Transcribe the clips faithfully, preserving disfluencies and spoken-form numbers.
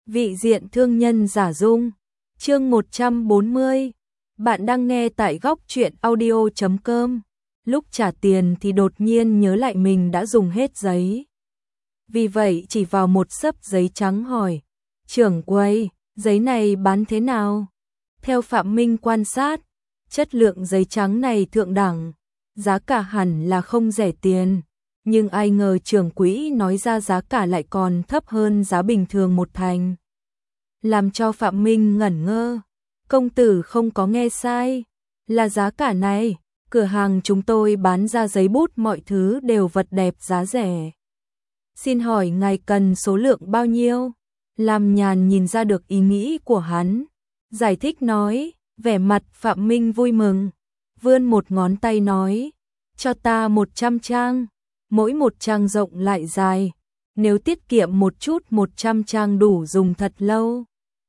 Vị diện thương nhân giả dung. Chương một trăm bốn mươi. Bạn đang nghe tại góc truyện audio chấm com. Lúc trả tiền thì đột nhiên nhớ lại mình đã dùng hết giấy. Vì vậy chỉ vào một xấp giấy trắng hỏi, trưởng quầy, giấy này bán thế nào? Theo Phạm Minh quan sát, chất lượng giấy trắng này thượng đẳng, giá cả hẳn là không rẻ tiền. Nhưng ai ngờ trưởng quỹ nói ra giá cả lại còn thấp hơn giá bình thường một thành. Làm cho Phạm Minh ngẩn ngơ. Công tử không có nghe sai. Là giá cả này, cửa hàng chúng tôi bán ra giấy bút mọi thứ đều vật đẹp giá rẻ. Xin hỏi ngài cần số lượng bao nhiêu? Lam Nhàn nhìn ra được ý nghĩ của hắn. Giải thích nói, vẻ mặt Phạm Minh vui mừng. Vươn một ngón tay nói, cho ta một trăm trang. Mỗi một trang rộng lại dài, nếu tiết kiệm một chút một trăm trang đủ dùng thật lâu.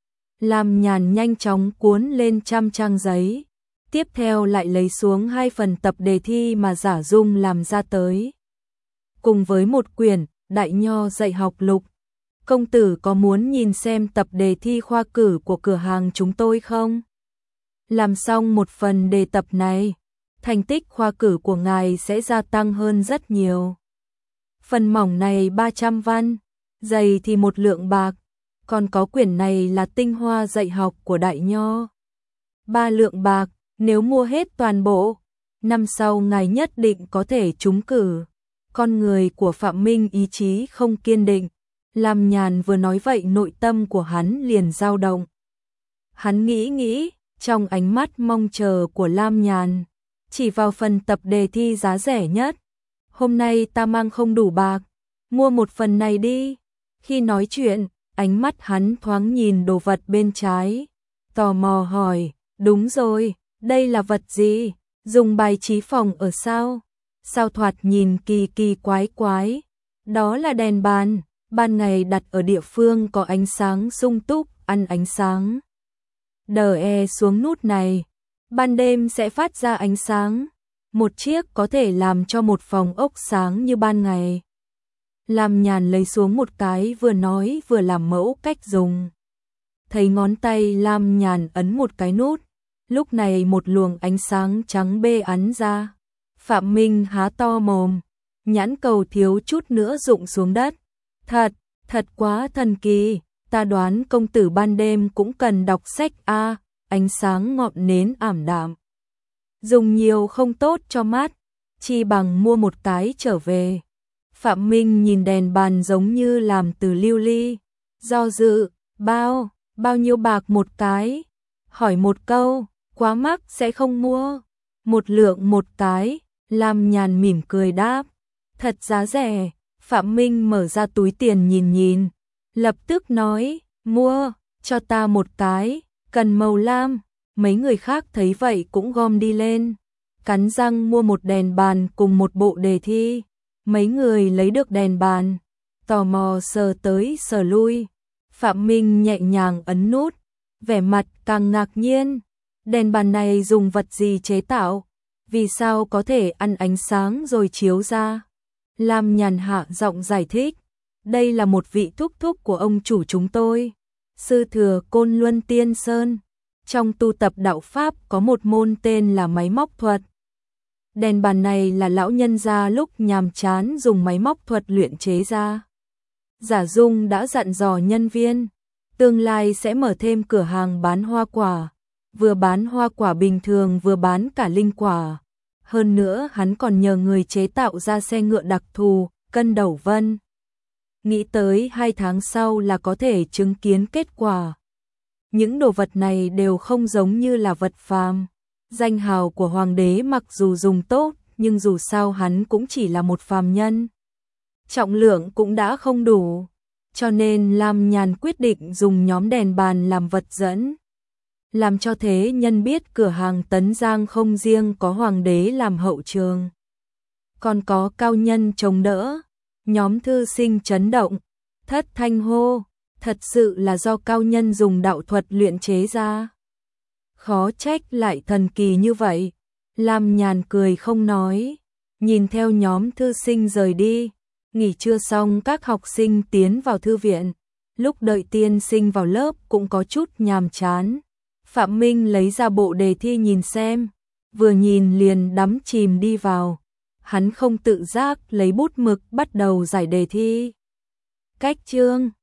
Lam Nhàn nhanh chóng cuốn lên trăm trang giấy, tiếp theo lại lấy xuống hai phần tập đề thi mà Giả Dung làm ra tới. Cùng với một quyển Đại Nho dạy học lục. Công tử có muốn nhìn xem tập đề thi khoa cử của cửa hàng chúng tôi không? Làm xong một phần đề tập này, thành tích khoa cử của ngài sẽ gia tăng hơn rất nhiều. Phần mỏng này ba trăm văn, dày thì một lượng bạc, còn có quyển này là tinh hoa dạy học của Đại Nho. Ba lượng bạc, nếu mua hết toàn bộ, năm sau ngài nhất định có thể trúng cử. Con người của Phạm Minh ý chí không kiên định, Lam Nhàn vừa nói vậy nội tâm của hắn liền dao động. Hắn nghĩ nghĩ, trong ánh mắt mong chờ của Lam Nhàn, chỉ vào phần tập đề thi giá rẻ nhất. Hôm nay ta mang không đủ bạc, mua một phần này đi. Khi nói chuyện, ánh mắt hắn thoáng nhìn đồ vật bên trái, tò mò hỏi, đúng rồi, đây là vật gì? Dùng bài trí phòng ở sao? Sao thoạt nhìn kỳ kỳ quái quái? Đó là đèn bàn, ban ngày đặt ở địa phương có ánh sáng sung túc, ăn ánh sáng. Đờ e xuống nút này, ban đêm sẽ phát ra ánh sáng. Một chiếc có thể làm cho một phòng ốc sáng như ban ngày. Lam Nhàn lấy xuống một cái vừa nói vừa làm mẫu cách dùng. Thấy ngón tay Lam Nhàn ấn một cái nút, lúc này một luồng ánh sáng trắng bê ắn ra. Phạm Minh há to mồm, nhãn cầu thiếu chút nữa rụng xuống đất. Thật, thật quá thần kỳ, ta đoán công tử ban đêm cũng cần đọc sách a, à, ánh sáng ngọn nến ảm đạm. Dùng nhiều không tốt cho mắt, chi bằng mua một cái trở về. Phạm Minh nhìn đèn bàn giống như làm từ lưu ly, do dự, bao, bao nhiêu bạc một cái? Hỏi một câu, quá mắc sẽ không mua. Một lượng một cái, Lam Nhàn mỉm cười đáp, thật giá rẻ. Phạm Minh mở ra túi tiền nhìn nhìn, lập tức nói, mua, cho ta một cái, cần màu lam. Mấy người khác thấy vậy cũng gom đi lên, cắn răng mua một đèn bàn cùng một bộ đề thi. Mấy người lấy được đèn bàn, tò mò sờ tới sờ lui. Phạm Minh nhẹ nhàng ấn nút, vẻ mặt càng ngạc nhiên. Đèn bàn này dùng vật gì chế tạo? Vì sao có thể ăn ánh sáng rồi chiếu ra? Lam Nhàn hạ giọng giải thích, đây là một vị thúc thúc của ông chủ chúng tôi, sư thừa Côn Luân Tiên Sơn. Trong tu tập đạo Pháp có một môn tên là máy móc thuật. Đèn bàn này là lão nhân gia lúc nhàm chán dùng máy móc thuật luyện chế ra. Giả Dung đã dặn dò nhân viên, tương lai sẽ mở thêm cửa hàng bán hoa quả, vừa bán hoa quả bình thường vừa bán cả linh quả. Hơn nữa hắn còn nhờ người chế tạo ra xe ngựa đặc thù, cân đầu vân. Nghĩ tới hai tháng sau là có thể chứng kiến kết quả. Những đồ vật này đều không giống như là vật phàm. Danh hào của hoàng đế mặc dù dùng tốt, nhưng dù sao hắn cũng chỉ là một phàm nhân. Trọng lượng cũng đã không đủ, cho nên Lam Nhàn quyết định dùng nhóm đèn bàn làm vật dẫn. Làm cho thế nhân biết cửa hàng Tấn Giang không riêng có hoàng đế làm hậu trường, còn có cao nhân chống đỡ. Nhóm thư sinh chấn động, thất thanh hô, thật sự là do cao nhân dùng đạo thuật luyện chế ra. Khó trách lại thần kỳ như vậy. Lam Nhàn cười không nói, nhìn theo nhóm thư sinh rời đi. Nghỉ trưa xong các học sinh tiến vào thư viện. Lúc đợi tiên sinh vào lớp cũng có chút nhàm chán. Phạm Minh lấy ra bộ đề thi nhìn xem, vừa nhìn liền đắm chìm đi vào. Hắn không tự giác lấy bút mực bắt đầu giải đề thi. Cách chương